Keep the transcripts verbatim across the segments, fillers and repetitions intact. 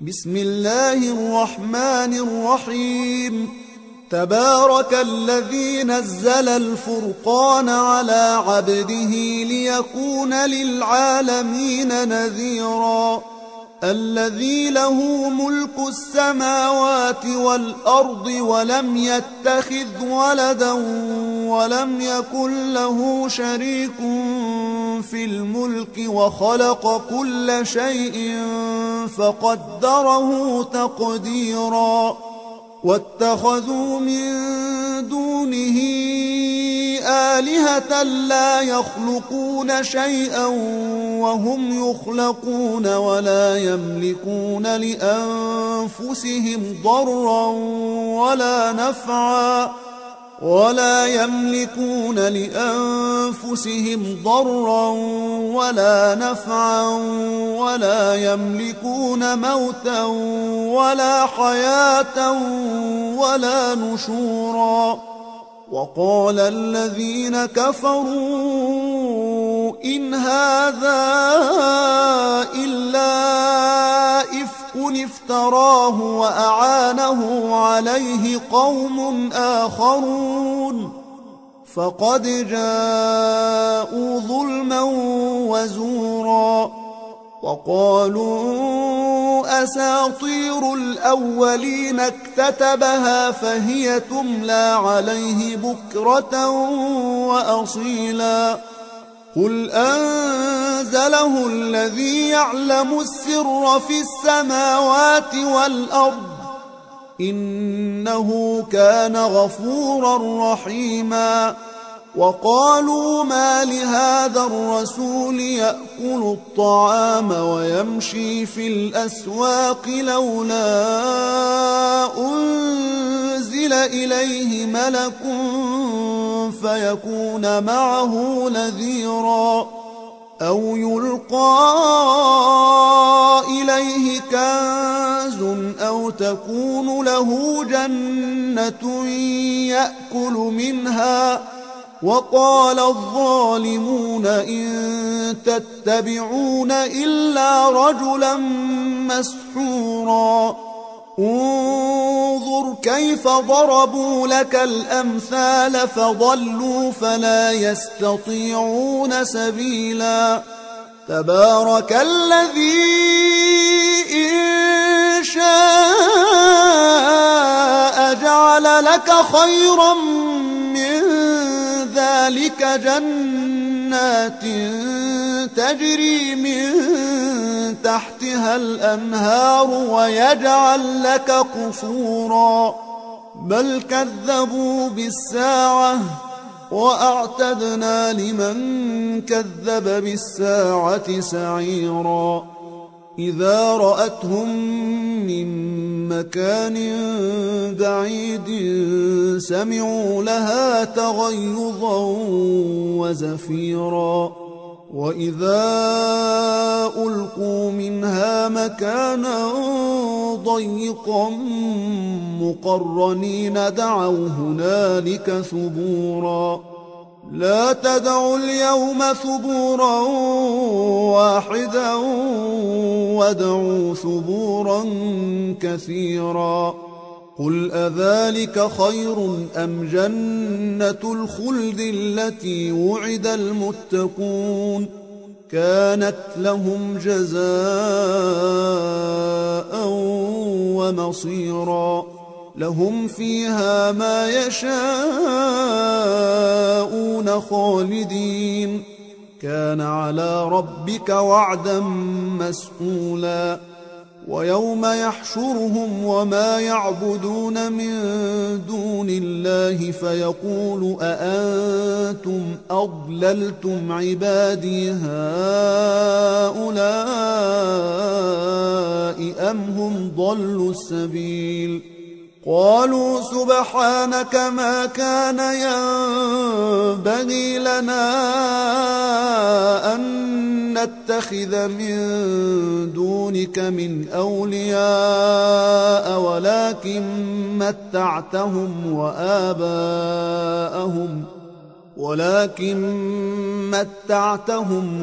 بسم الله الرحمن الرحيم. تبارك الذي نزل الفرقان على عبده ليكون للعالمين نذيرا. الذي له ملك السماوات والأرض ولم يتخذ ولدا ولم يكن له شريك في الملك وخلق كل شيء فقدره تقديرا. واتخذوا من دونه آلهة لا يخلقون شيئا وهم يخلقون ولا يملكون لأنفسهم ضرا ولا نفعا ولا يملكون لأنفسهم ضرا ولا نفعا ولا يملكون موتا ولا حياة ولا نشورا. وقال الذين كفروا إن هذا إلا إفك افتراه وأعانه عليه قوم آخرون فقد جاءوا ظلما وزورا. وقالوا أساطير الأولين اكتتبها فهي تملى عليه بكرة وأصيلا. قل أنزله الذي يعلم السر في السماوات والأرض إنه كان غفورا رحيما. وقالوا ما لهذا الرسول يأكل الطعام ويمشي في الأسواق لولا أنزل إليه ملك فيكون معه نذيرا أو يلقى إليه كنز أو تكون له جنة يأكل منها. وقال الظالمون إن تتبعون إلا رجلا مسحورا. انظر كيف ضربوا لك الأمثال فضلوا فلا يستطيعون سبيلا. تبارك الذي إن شاء جعل لك خيرا من ذلك جنات تجري من تحتها الأنهار ويجعل لك قصورا بل كذبوا بالساعة وأعتدنا لمن كذب بالساعة سعيرا. إذا رأتهم من مكان بعيد سمعوا لها تغيظا وزفيرا. وإذا ألقوا منها مكانا ضيقا مقرنين دعوا هنالك ثبورا. لا تدعوا اليوم ثبورا واحدا وادعوا ثبورا كثيرا. قل أذلك خير أم جنة الخلد التي وعد المتقون كانت لهم جزاء ومصيرا. لهم فيها ما يشاءون خالدين كان على ربك وعدا مسئولا. ويوم يحشرهم وما يعبدون من دون الله فيقول أأنتم أضللتم عبادي هؤلاء أم هم ضلوا السبيل. قالوا سبحانك ما كان ينبغي لنا أن نتخذ من دونك من أولياء ولكن متعتهم وآباءهم ولكن متعتهم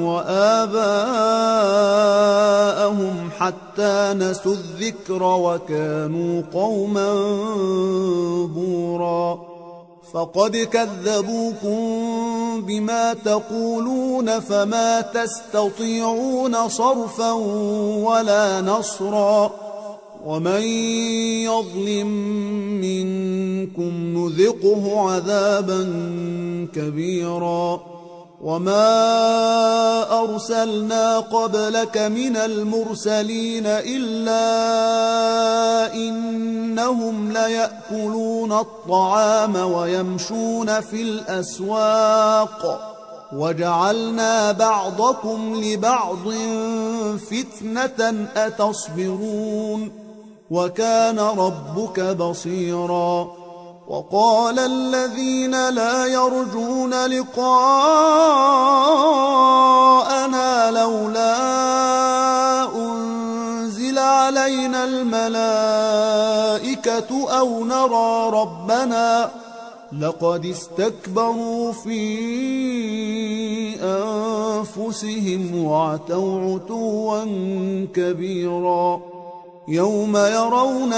وآباءهم حتى نسوا الذكر وكانوا قوما بورا فقد كذبوكم بما تقولون فما تستطيعون صرفا ولا نصرا ومن يظلم منكم نذقه عذابا كبيرا وما أرسلنا قبلك من المرسلين إلا إنهم ليأكلون الطعام ويمشون في الأسواق وجعلنا بعضكم لبعض فتنة أتصبرون وكان ربك بصيرا وقال الذين لا يرجون لقاءنا لولا أنزل علينا الملائكة أو نرى ربنا لقد استكبروا في أنفسهم وعتوا عتوا كبيرا يوم يرون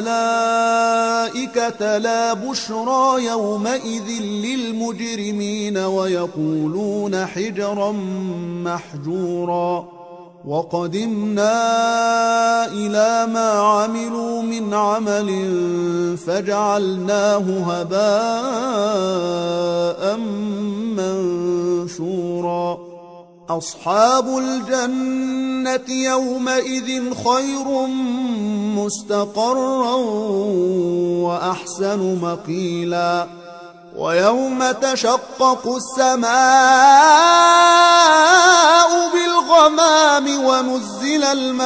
الملائكة لا بشرى يومئذ للمجرمين ويقولون حجرا محجورا وقدمنا إلى ما عملوا من عمل فجعلناه هباء منثورا أصحاب الجنة يومئذ خير مستقرا وأحسن مقيلا ويوم تشقق السماء بالغمام ونزل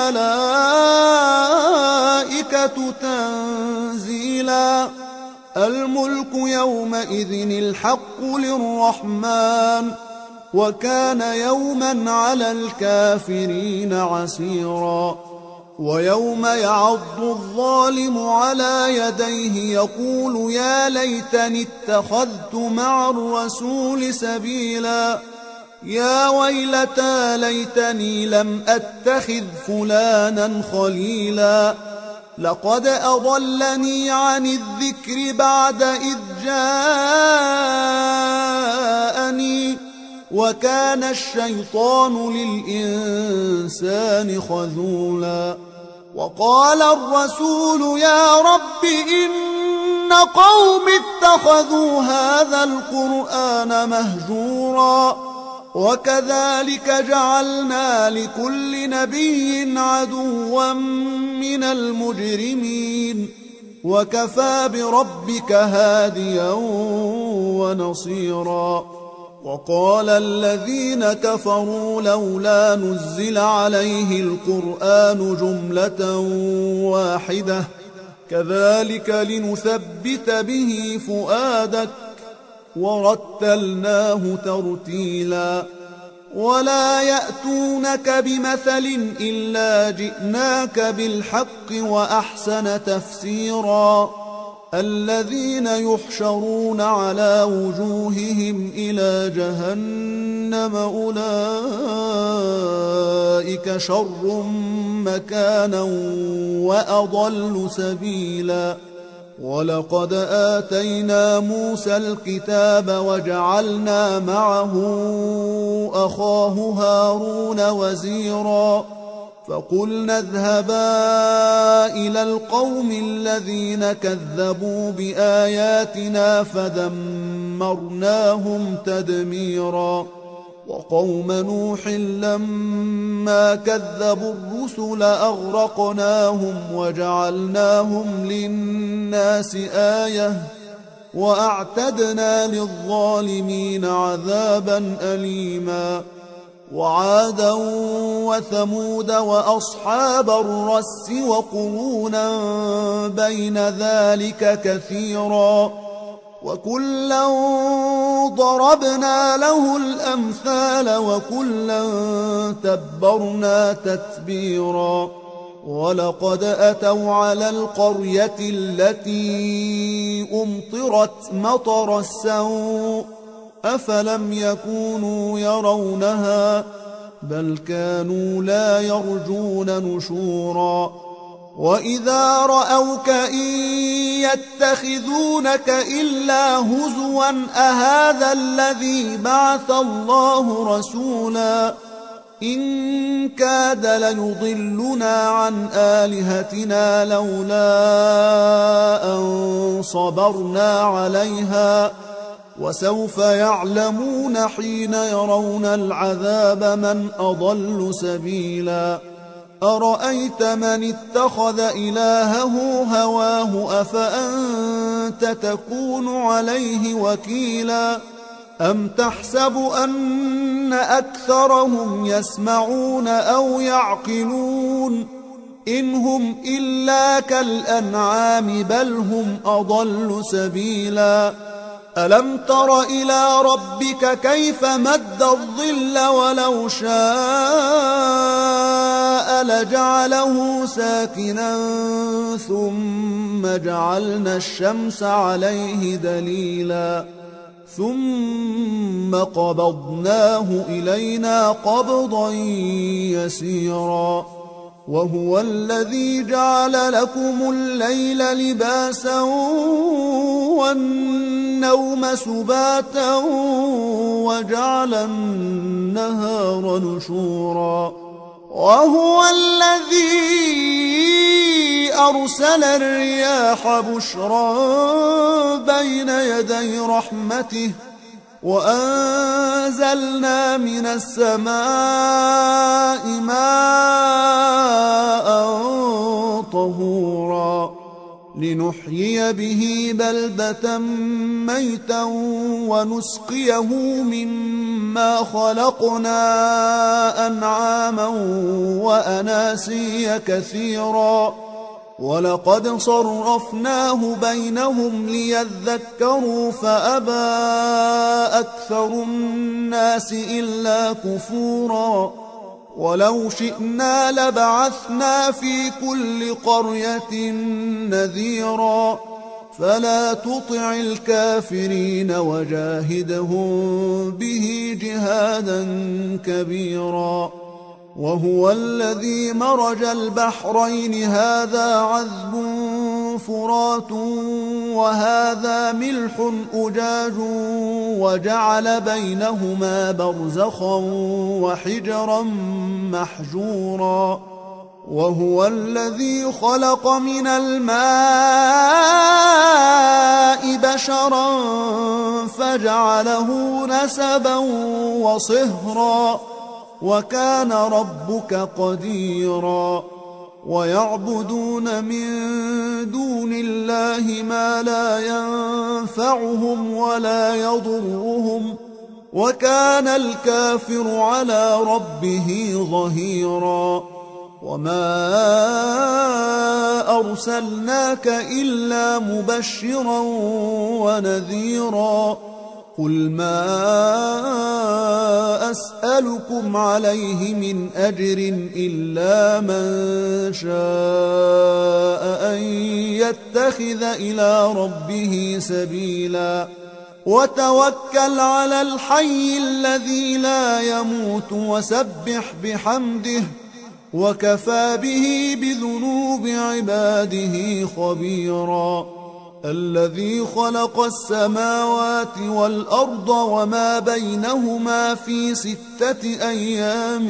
الملائكة تنزيلا الملك يومئذ الحق للرحمن وكان يوما على الكافرين عسيرا ويوم يعض الظالم على يديه يقول يا ليتني اتخذت مع الرسول سبيلا يا ويلتى ليتني لم أتخذ فلانا خليلا لقد أضلني عن الذكر بعد إذ جاءني وكان الشيطان للإنسان خذولا وقال الرسول يا رب إن قوم اتخذوا هذا القرآن مهجورا وكذلك جعلنا لكل نبي عدوا من المجرمين وكفى بربك هاديا ونصيرا وقال الذين كفروا لولا نزل عليه القرآن جملة واحدة كذلك لنثبت به فؤادك ورتلناه ترتيلا ولا يأتونك بمثل إلا جئناك بالحق وأحسن تفسيرا الذين يحشرون على وجوههم إلى جهنم أولئك شر مكانا وأضل سبيلا ولقد آتينا موسى الكتاب وجعلنا معه أخاه هارون وزيرا فقلنا اذهبا إلى القوم الذين كذبوا بآياتنا فدمرناهم تدميرا وقوم نوح لما كذبوا الرسل أغرقناهم وجعلناهم للناس آية وأعتدنا للظالمين عذابا أليما وعادا وثمود وأصحاب الرس وقرونا بين ذلك كثيرا وكلا ضربنا له الأمثال وكلا تبرنا تتبيرا ولقد أتوا على القرية التي أمطرت مطر السوء أفلم يكونوا يرونها بل كانوا لا يرجون نشورا وإذا رأوك إن يتخذونك إلا هزوا أهذا الذي بعث الله رسولا إن كاد ليضلنا عن آلهتنا لولا أن صبرنا عليها وسوف يعلمون حين يرون العذاب من أضل سبيلا أرأيت من اتخذ إلهه هواه أفأنت تكون عليه وكيلا أم تحسب أن أكثرهم يسمعون أو يعقلون إن هم إلا كالأنعام بل هم أضل سبيلا ألم تر إلى ربك كيف مد الظل ولو شاء لجعله ساكنا ثم جعلنا الشمس عليه دليلا ثم قبضناه إلينا قبضا يسيرا وهو الذي جعل لكم الليل لباسا والنوم سباتا وجعل النهار نشورا وهو الذي أرسل الرياح بشرا بين يدي رحمته وأنزلنا من السماء ماء طهورا لنحيي به بلدة ميتا ونسقيه مما خلقنا أنعاما وأناسيا كثيرا ولقد صرفناه بينهم ليذكروا فأبى أكثر الناس إلا كفورا ولو شئنا لبعثنا في كل قرية نذيرا فلا تطع الكافرين وجاهدهم به جهادا كبيرا وهو الذي مرج البحرين هذا عذب فرات وهذا ملح أجاج وجعل بينهما برزخا وحجرا محجورا وهو الذي خلق من الماء بشرا فجعله نسبا وصهرا وكان ربك قديرا ويعبدون من دون الله ما لا ينفعهم ولا يضرهم وكان الكافر على ربه ظهيرا وما أرسلناك إلا مبشرا ونذيرا قل ما أسألكم عليه من أجر إلا من شاء أن يتخذ إلى ربه سبيلا وتوكل على الحي الذي لا يموت وسبح بحمده وكفى به بذنوب عباده خبيرا الذي خلق السماوات والأرض وما بينهما في ستة أيام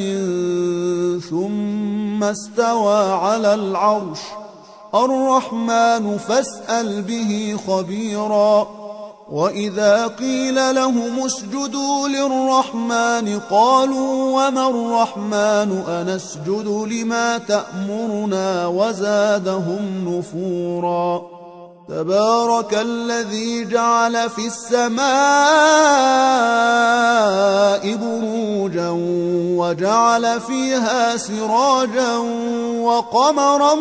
ثم استوى على العرش الرحمن فاسأل به خبيرا وإذا قيل لهم اسجدوا للرحمن قالوا وما الرحمن أنسجد لما تأمرنا وزادهم نفورا تبارك الذي جعل في السماء بروجا وجعل فيها سراجا وقمرا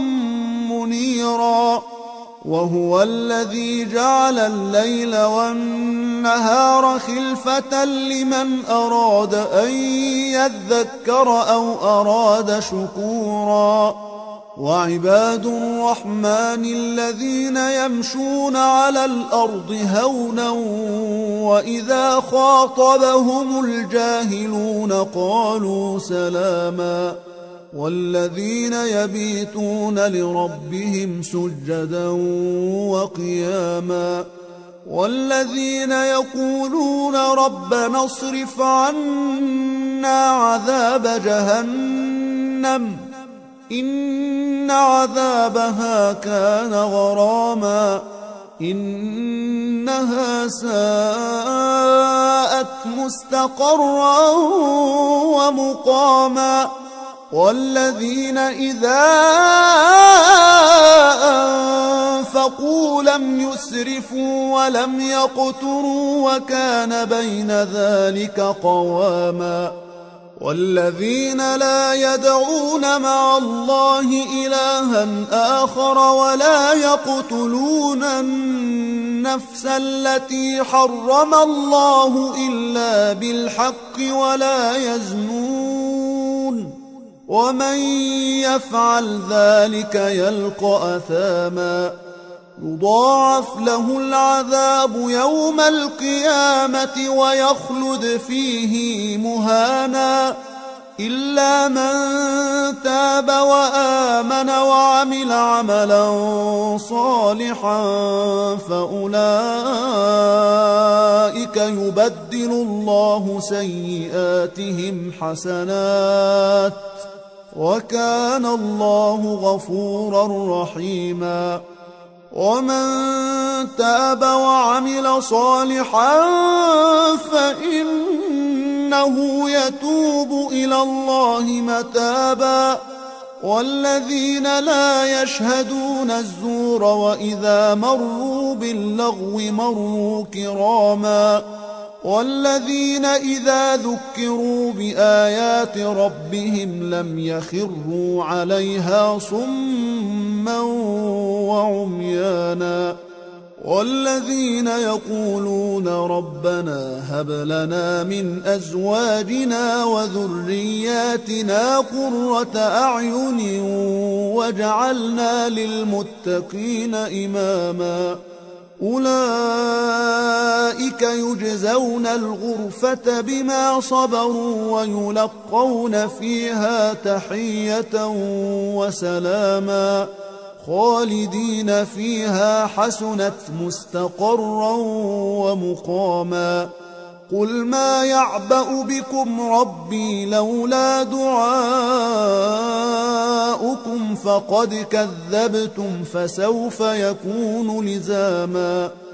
منيرا وهو الذي جعل الليل والنهار خلفة لمن أراد أن يذكر أو أراد شكورا وعباد الرحمن الذين يمشون على الأرض هونا وإذا خاطبهم الجاهلون قالوا سلاما والذين يبيتون لربهم سجدا وقياما والذين يقولون ربنا اصرف عنا عذاب جهنم إن عذابها كان غراما إنها ساءت مستقرا ومقاما والذين إذا أنفقوا لم يسرفوا ولم يقتروا وكان بين ذلك قواما والذين لا يدعون مع الله إلها آخر ولا يقتلون النفس التي حرم الله إلا بالحق ولا يزنون ومن يفعل ذلك يلقى أثاما يضاعف له العذاب يوم القيامة ويخلد فيه مهانا إلا من تاب وآمن وعمل عملا صالحا فأولئك يبدل الله سيئاتهم حسنات وكان الله غفورا رحيما ومن تاب وعمل صالحا فإنه يتوب إلى الله متابا والذين لا يشهدون الزور وإذا مروا باللغو مروا كراما والذين إذا ذكروا بآيات ربهم لم يخروا عليها صما وعميانا والذين يقولون ربنا هب لنا من أزواجنا وذرياتنا قرة أعين واجعلنا للمتقين إماما أولئك يجزون الغرفة بما صبروا ويلقون فيها تحية وسلاما خالدين فيها حسنت مستقرا ومقاما قل ما يعبأ بكم ربي لولا دعاؤكم فقد كذبتم فسوف يكون لزاما